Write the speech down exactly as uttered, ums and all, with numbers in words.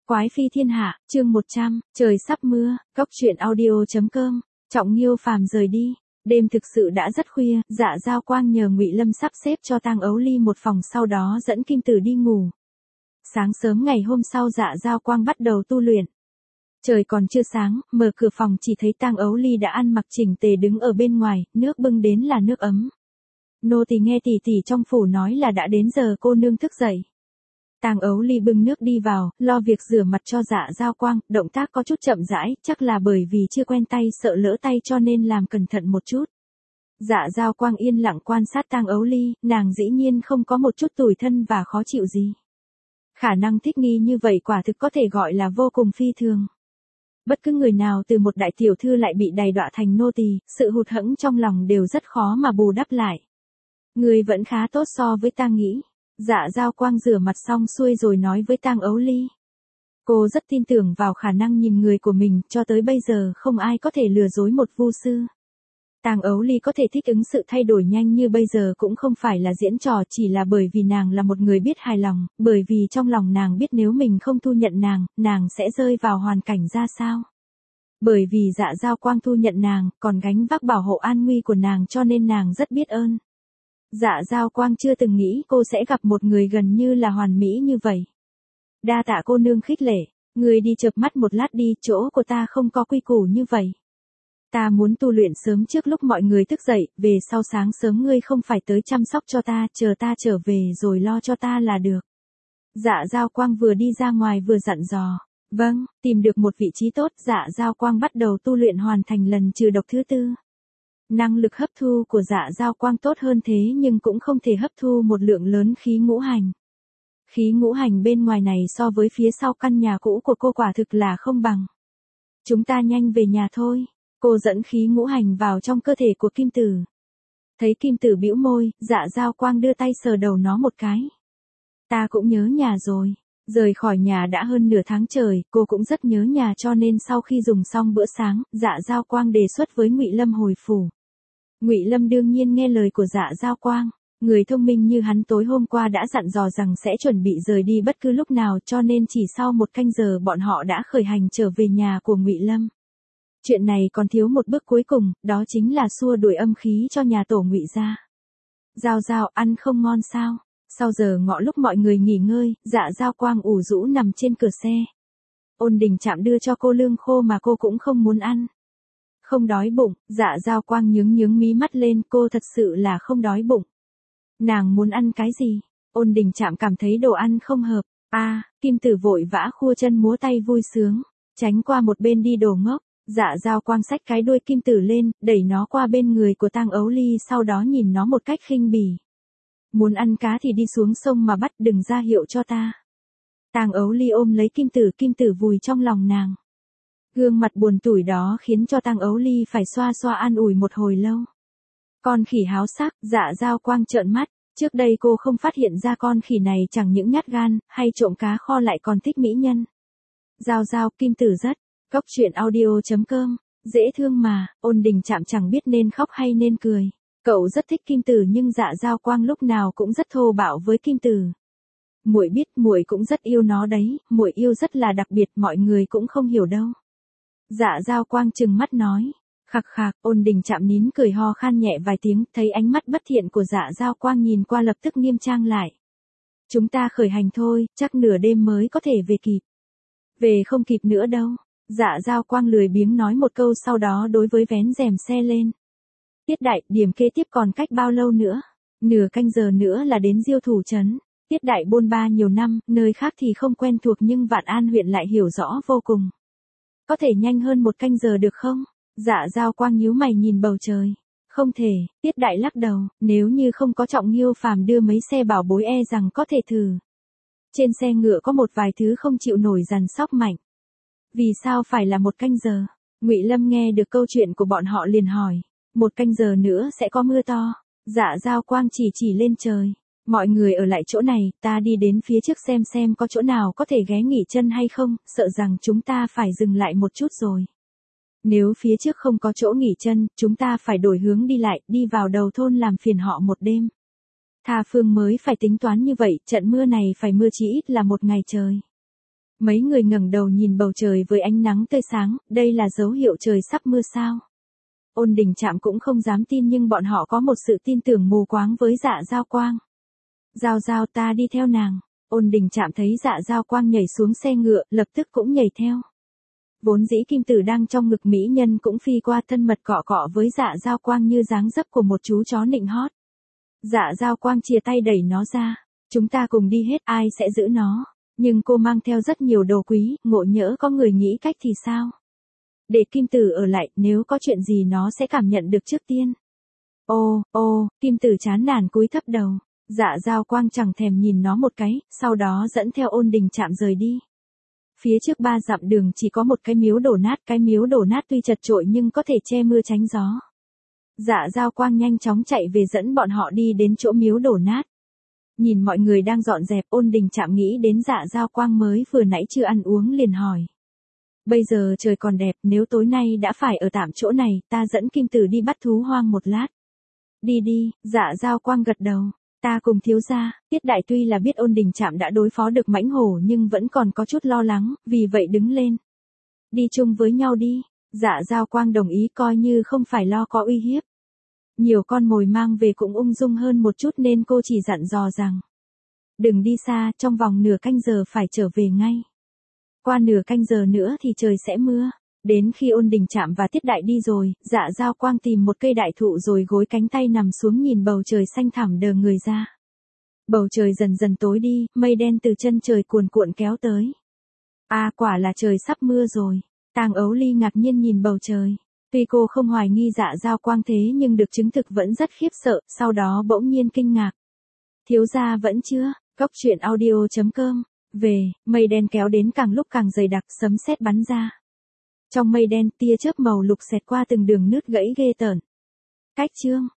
Quái phi thiên hạ, chương một trăm, trời sắp mưa, cốc truyện audio.com, Trọng Nghiêu Phàm rời đi. Đêm thực sự đã rất khuya, Dạ Giao Quang nhờ Ngụy Lâm sắp xếp cho Tang Ấu Ly một phòng, sau đó dẫn Kim Tử đi ngủ. Sáng sớm ngày hôm sau Dạ Giao Quang bắt đầu tu luyện. Trời còn chưa sáng, mở cửa phòng chỉ thấy Tang Ấu Ly đã ăn mặc chỉnh tề đứng ở bên ngoài, nước bưng đến là nước ấm. Nô tỳ nghe tỷ tỷ trong phủ nói là đã đến giờ cô nương thức dậy. Tang Ấu Ly bưng nước đi vào, lo việc rửa mặt cho Dạ Giao Quang, động tác có chút chậm rãi, chắc là bởi vì chưa quen tay sợ lỡ tay cho nên làm cẩn thận một chút. Dạ Giao Quang yên lặng quan sát Tang Ấu Ly, nàng dĩ nhiên không có một chút tủi thân và khó chịu gì. Khả năng thích nghi như vậy quả thực có thể gọi là vô cùng phi thường. Bất cứ người nào từ một đại tiểu thư lại bị đày đọa thành nô tỳ, sự hụt hẫng trong lòng đều rất khó mà bù đắp lại. Người vẫn khá tốt so với ta nghĩ. Dạ Giao Quang rửa mặt xong xuôi rồi nói với Tang Ấu Ly. Cô rất tin tưởng vào khả năng nhìn người của mình, cho tới bây giờ không ai có thể lừa dối một vu sư. Tang Ấu Ly có thể thích ứng sự thay đổi nhanh như bây giờ cũng không phải là diễn trò, chỉ là bởi vì nàng là một người biết hài lòng, bởi vì trong lòng nàng biết nếu mình không thu nhận nàng, nàng sẽ rơi vào hoàn cảnh ra sao. Bởi vì Dạ Giao Quang thu nhận nàng, còn gánh vác bảo hộ an nguy của nàng cho nên nàng rất biết ơn. Dạ Giao Quang chưa từng nghĩ cô sẽ gặp một người gần như là hoàn mỹ như vậy. Đa tạ cô nương khích lệ, người đi chợp mắt một lát đi, chỗ của ta không có quy củ như vậy. Ta muốn tu luyện sớm trước lúc mọi người thức dậy, về sau sáng sớm ngươi không phải tới chăm sóc cho ta, chờ ta trở về rồi lo cho ta là được. Dạ Giao Quang vừa đi ra ngoài vừa dặn dò. Vâng, tìm được một vị trí tốt, Dạ Giao Quang bắt đầu tu luyện hoàn thành lần trừ độc thứ tư. Năng lực hấp thu của Dạ Giao Quang tốt hơn thế nhưng cũng không thể hấp thu một lượng lớn khí ngũ hành. Khí ngũ hành bên ngoài này so với phía sau căn nhà cũ của cô quả thực là không bằng. Chúng ta nhanh về nhà thôi. Cô dẫn khí ngũ hành vào trong cơ thể của Kim Tử. Thấy Kim Tử bĩu môi, Dạ Giao Quang đưa tay sờ đầu nó một cái. Ta cũng nhớ nhà rồi. Rời khỏi nhà đã hơn nửa tháng trời, cô cũng rất nhớ nhà cho nên sau khi dùng xong bữa sáng, Dạ Giao Quang đề xuất với Ngụy Lâm hồi phủ. Ngụy Lâm đương nhiên nghe lời của Dạ Giao Quang, người thông minh như hắn tối hôm qua đã dặn dò rằng sẽ chuẩn bị rời đi bất cứ lúc nào, cho nên chỉ sau một canh giờ bọn họ đã khởi hành trở về nhà của Ngụy Lâm. Chuyện này còn thiếu một bước cuối cùng, đó chính là xua đuổi âm khí cho nhà tổ Ngụy gia. Giao Giao, ăn không ngon sao? Sau giờ ngọ lúc mọi người nghỉ ngơi, Dạ Giao Quang ủ rũ nằm trên cửa xe. Ôn Đình Trạm đưa cho cô lương khô mà cô cũng không muốn ăn. Không đói bụng, Dạ Giao Quang nhướng nhướng mí mắt lên, cô thật sự là không đói bụng. Nàng muốn ăn cái gì? Ôn Đình Trạm cảm thấy đồ ăn không hợp. A, à, Kim Tử vội vã khua chân múa tay vui sướng, tránh qua một bên đi đồ ngốc. Dạ Giao Quang xách cái đuôi Kim Tử lên, đẩy nó qua bên người của Tang Ấu Ly, sau đó nhìn nó một cách khinh bỉ. Muốn ăn cá thì đi xuống sông mà bắt, đừng ra hiệu cho ta. Tang Ấu Ly ôm lấy Kim Tử, Kim Tử vùi trong lòng nàng. Gương mặt buồn tủi đó khiến cho Tang Ấu Ly phải xoa xoa an ủi một hồi lâu. Con khỉ háo sắc, Dạ Giao Quang trợn mắt, trước đây cô không phát hiện ra con khỉ này chẳng những nhát gan, hay trộm cá kho lại còn thích mỹ nhân. Giao Giao, Kim Tử rất, cốc truyện audio.com, dễ thương mà, Ôn Đình Trạm chẳng biết nên khóc hay nên cười. Cậu rất thích Kim Tử nhưng Dạ Giao Quang lúc nào cũng rất thô bạo với Kim Tử. Muội biết, muội cũng rất yêu nó đấy, muội yêu rất là đặc biệt, mọi người cũng không hiểu đâu. Dạ Giao Quang trừng mắt nói. Khạc khạc, Ôn Đình Trạm nín cười ho khan nhẹ vài tiếng, thấy ánh mắt bất thiện của Dạ Giao Quang nhìn qua lập tức nghiêm trang lại. Chúng ta khởi hành thôi, chắc nửa đêm mới có thể về kịp. Về không kịp nữa đâu. Dạ Giao Quang lười biếng nói một câu, sau đó đối với vén rèm xe lên. Tiết Đại, điểm kế tiếp còn cách bao lâu nữa? Nửa canh giờ nữa là đến Diêu Thủ trấn. Tiết Đại bôn ba nhiều năm, nơi khác thì không quen thuộc nhưng Vạn An huyện lại hiểu rõ vô cùng. Có thể nhanh hơn một canh giờ được không? Dạ Giao Quang nhíu mày nhìn bầu trời. Không thể, Tiết Đại lắc đầu, nếu như không có Trọng Nghiêu Phàm đưa mấy xe bảo bối e rằng có thể thử. Trên xe ngựa có một vài thứ không chịu nổi dằn sóc mạnh. Vì sao phải là một canh giờ? Ngụy Lâm nghe được câu chuyện của bọn họ liền hỏi. Một canh giờ nữa sẽ có mưa to. Dạ Giao Quang chỉ chỉ lên trời. Mọi người ở lại chỗ này, ta đi đến phía trước xem xem có chỗ nào có thể ghé nghỉ chân hay không, sợ rằng chúng ta phải dừng lại một chút rồi. Nếu phía trước không có chỗ nghỉ chân, chúng ta phải đổi hướng đi lại, đi vào đầu thôn làm phiền họ một đêm. Tha Phương mới phải tính toán như vậy, trận mưa này phải mưa chỉ ít là một ngày trời. Mấy người ngẩng đầu nhìn bầu trời với ánh nắng tươi sáng, đây là dấu hiệu trời sắp mưa sao? Ôn Đình Trạm cũng không dám tin nhưng bọn họ có một sự tin tưởng mù quáng với Dạ Giao Quang. Giao Giao ta đi theo nàng. Ôn Đình Trạm thấy Dạ Giao Quang nhảy xuống xe ngựa, lập tức cũng nhảy theo. Vốn dĩ Kim Tử đang trong ngực mỹ nhân cũng phi qua thân mật cọ cọ với Dạ Giao Quang như dáng dấp của một chú chó nịnh hót. Dạ Giao Quang chia tay đẩy nó ra. Chúng ta cùng đi hết, ai sẽ giữ nó? Nhưng cô mang theo rất nhiều đồ quý, ngộ nhỡ có người nghĩ cách thì sao? Để Kim Tử ở lại, nếu có chuyện gì nó sẽ cảm nhận được trước tiên. Ô, ô, Kim Tử chán nản cúi thấp đầu. Dạ Giao Quang chẳng thèm nhìn nó một cái, sau đó dẫn theo Ôn Đình Trạm rời đi. Phía trước ba dặm đường chỉ có một cái miếu đổ nát, cái miếu đổ nát tuy chật chội nhưng có thể che mưa tránh gió. Dạ Giao Quang nhanh chóng chạy về dẫn bọn họ đi đến chỗ miếu đổ nát. Nhìn mọi người đang dọn dẹp, Ôn Đình Trạm nghĩ đến Dạ Giao Quang mới vừa nãy chưa ăn uống liền hỏi. Bây giờ trời còn đẹp, nếu tối nay đã phải ở tạm chỗ này, ta dẫn Kim Tử đi bắt thú hoang một lát. Đi đi, Dạ Giao Quang gật đầu. Ta cùng thiếu gia. Tiết Đại tuy là biết Ôn Đình Trạm đã đối phó được mãnh hổ nhưng vẫn còn có chút lo lắng, vì vậy đứng lên. Đi chung với nhau đi. Dạ Giao Quang đồng ý coi như không phải lo có uy hiếp. Nhiều con mồi mang về cũng ung dung hơn một chút nên cô chỉ dặn dò rằng. Đừng đi xa, trong vòng nửa canh giờ phải trở về ngay. Qua nửa canh giờ nữa thì trời sẽ mưa. Đến khi Ôn Đình Trạm và Tiết Đại đi rồi, Dạ Giao Quang tìm một cây đại thụ rồi gối cánh tay nằm xuống nhìn bầu trời xanh thẳm đờ người ra. Bầu trời dần dần tối đi, mây đen từ chân trời cuồn cuộn kéo tới. À quả là trời sắp mưa rồi. Tang Ấu Ly ngạc nhiên nhìn bầu trời. Tuy cô không hoài nghi Dạ Giao Quang thế nhưng được chứng thực vẫn rất khiếp sợ, sau đó bỗng nhiên kinh ngạc. Thiếu gia vẫn chưa, Cốc truyện audio chấm com. Về, mây đen kéo đến càng lúc càng dày đặc, sấm sét bắn ra. Trong mây đen, tia chớp màu lục xẹt qua từng đường nứt gãy ghê tởn. Cách chương